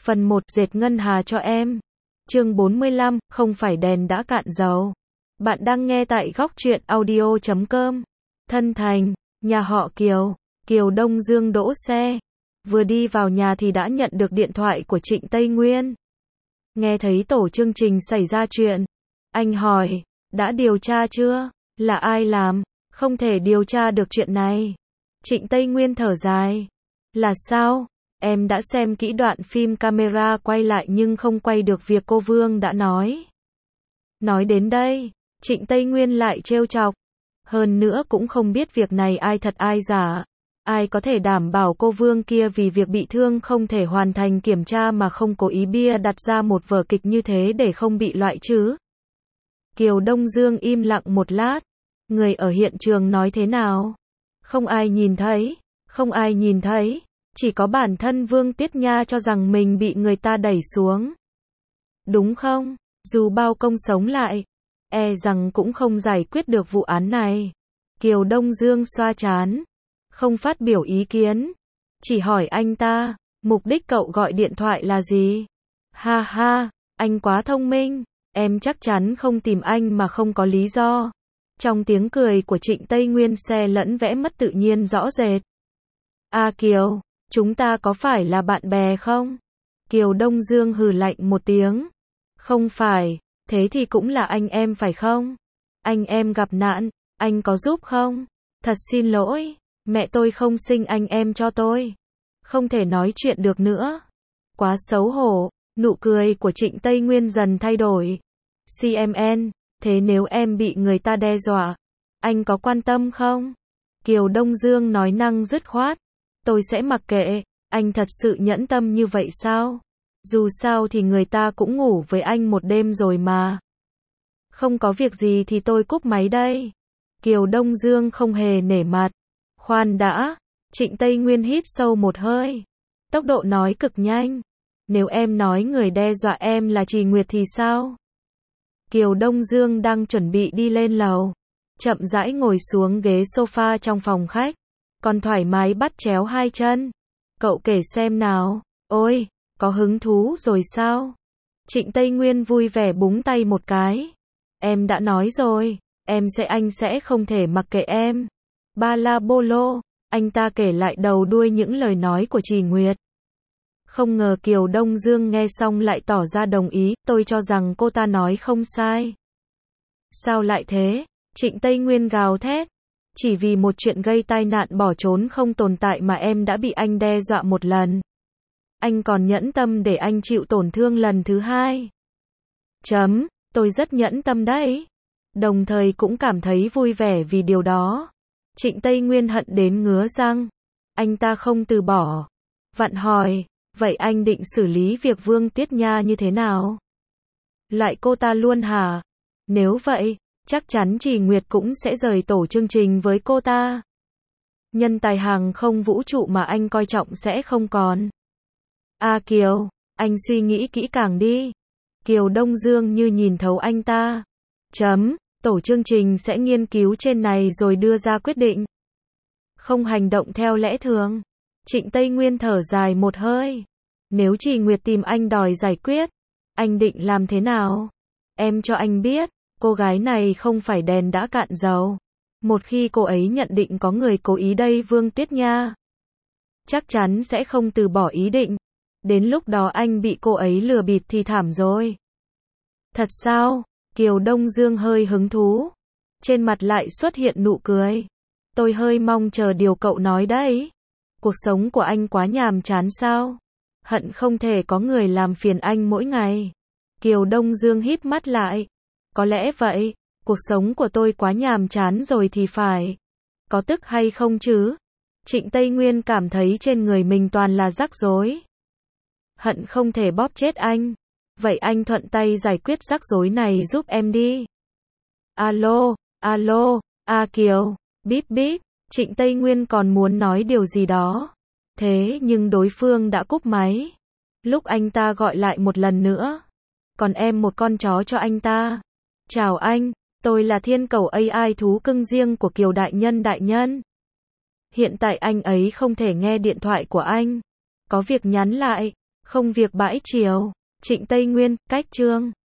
Phần 1, dệt ngân hà cho em. Chương 45, không phải đèn đã cạn dầu. Bạn đang nghe tại góc truyện audio.com. Thân thành, nhà họ Kiều, Kiều Đông Dương đỗ xe. Vừa đi vào nhà thì đã nhận được điện thoại của Trịnh Tây Nguyên. Nghe thấy tổ chương trình xảy ra chuyện. Anh hỏi, đã điều tra chưa? Là ai làm? Không thể điều tra được chuyện này. Trịnh Tây Nguyên thở dài. Là sao? Em đã xem kỹ đoạn phim camera quay lại nhưng không quay được việc cô Vương đã nói. Nói đến đây, Trịnh Tây Nguyên lại trêu chọc. Hơn nữa cũng không biết việc này ai thật ai giả. Ai có thể đảm bảo cô Vương kia vì việc bị thương không thể hoàn thành kiểm tra mà không cố ý bia đặt ra một vở kịch như thế để không bị loại chứ? Kiều Đông Dương im lặng một lát. Người ở hiện trường nói thế nào? Không ai nhìn thấy. Không ai nhìn thấy. Chỉ có bản thân Vương Tiết Nha cho rằng mình bị người ta đẩy xuống. Đúng không? Dù bao công sống lại, e rằng cũng không giải quyết được vụ án này. Kiều Đông Dương xoa trán. Không phát biểu ý kiến. Chỉ hỏi anh ta, mục đích cậu gọi điện thoại là gì? Ha ha, anh quá thông minh. Em chắc chắn không tìm anh mà không có lý do. Trong tiếng cười của Trịnh Tây Nguyên xen lẫn vẻ mất tự nhiên rõ rệt. Kiều, chúng ta có phải là bạn bè không? Kiều Đông Dương hừ lạnh một tiếng. Không phải, thế thì cũng là anh em phải không? Anh em gặp nạn, anh có giúp không? Thật xin lỗi, mẹ tôi không sinh anh em cho tôi. Không thể nói chuyện được nữa. Quá xấu hổ, nụ cười của Trịnh Tây Nguyên dần thay đổi. CMN, thế nếu em bị người ta đe dọa, anh có quan tâm không? Kiều Đông Dương nói năng dứt khoát. Tôi sẽ mặc kệ, anh thật sự nhẫn tâm như vậy sao? Dù sao thì người ta cũng ngủ với anh một đêm rồi mà. Không có việc gì thì tôi cúp máy đây. Kiều Đông Dương không hề nể mặt. Khoan đã, Trịnh Tây Nguyên hít sâu một hơi. Tốc độ nói cực nhanh. Nếu em nói người đe dọa em là Trì Nguyệt thì sao? Kiều Đông Dương đang chuẩn bị đi lên lầu. Chậm rãi ngồi xuống ghế sofa trong phòng khách. Còn thoải mái bắt chéo hai chân. Cậu kể xem nào. Ôi, có hứng thú rồi sao? Trịnh Tây Nguyên vui vẻ búng tay một cái. Em đã nói rồi, anh sẽ không thể mặc kệ em. Ba la bô lô, anh ta kể lại đầu đuôi những lời nói của Trì Nguyệt. Không ngờ Kiều Đông Dương nghe xong lại tỏ ra đồng ý, tôi cho rằng cô ta nói không sai. Sao lại thế? Trịnh Tây Nguyên gào thét. Chỉ vì một chuyện gây tai nạn bỏ trốn không tồn tại mà em đã bị anh đe dọa một lần. Anh còn nhẫn tâm để anh chịu tổn thương lần thứ hai. Tôi rất nhẫn tâm đấy. Đồng thời cũng cảm thấy vui vẻ vì điều đó. Trịnh Tây Nguyên hận đến ngứa răng. Anh ta không từ bỏ. Vặn hỏi, vậy anh định xử lý việc Vương Tiết Nha như thế nào? Loại cô ta luôn hả? Nếu vậy, chắc chắn Trì Nguyệt cũng sẽ rời tổ chương trình với cô ta. Nhân tài hàng không vũ trụ mà anh coi trọng sẽ không còn. Kiều, anh suy nghĩ kỹ càng đi. Kiều Đông Dương như nhìn thấu anh ta. Tổ chương trình sẽ nghiên cứu trên này rồi đưa ra quyết định. Không hành động theo lẽ thường. Trịnh Tây Nguyên thở dài một hơi. Nếu Trì Nguyệt tìm anh đòi giải quyết, anh định làm thế nào? Em cho anh biết, cô gái này không phải đèn đã cạn dầu. Một khi cô ấy nhận định có người cố ý đây Vương Tiết Nha, chắc chắn sẽ không từ bỏ ý định. Đến lúc đó anh bị cô ấy lừa bịp thì thảm rồi. Thật sao? Kiều Đông Dương hơi hứng thú. Trên mặt lại xuất hiện nụ cười. Tôi hơi mong chờ điều cậu nói đấy. Cuộc sống của anh quá nhàm chán sao? Hận không thể có người làm phiền anh mỗi ngày. Kiều Đông Dương híp mắt lại. Có lẽ vậy, cuộc sống của tôi quá nhàm chán rồi thì phải. Có tức hay không chứ? Trịnh Tây Nguyên cảm thấy trên người mình toàn là rắc rối. Hận không thể bóp chết anh. Vậy anh thuận tay giải quyết rắc rối này giúp em đi. Alo, Kiều, bíp bíp. Trịnh Tây Nguyên còn muốn nói điều gì đó. Thế nhưng đối phương đã cúp máy. Lúc anh ta gọi lại một lần nữa. Còn em một con chó cho anh ta. Chào anh, tôi là thiên cầu AI thú cưng riêng của Kiều đại nhân. Hiện tại anh ấy không thể nghe điện thoại của anh. Có việc nhắn lại. Không việc bãi triều. Trịnh Tây Nguyên, cách chương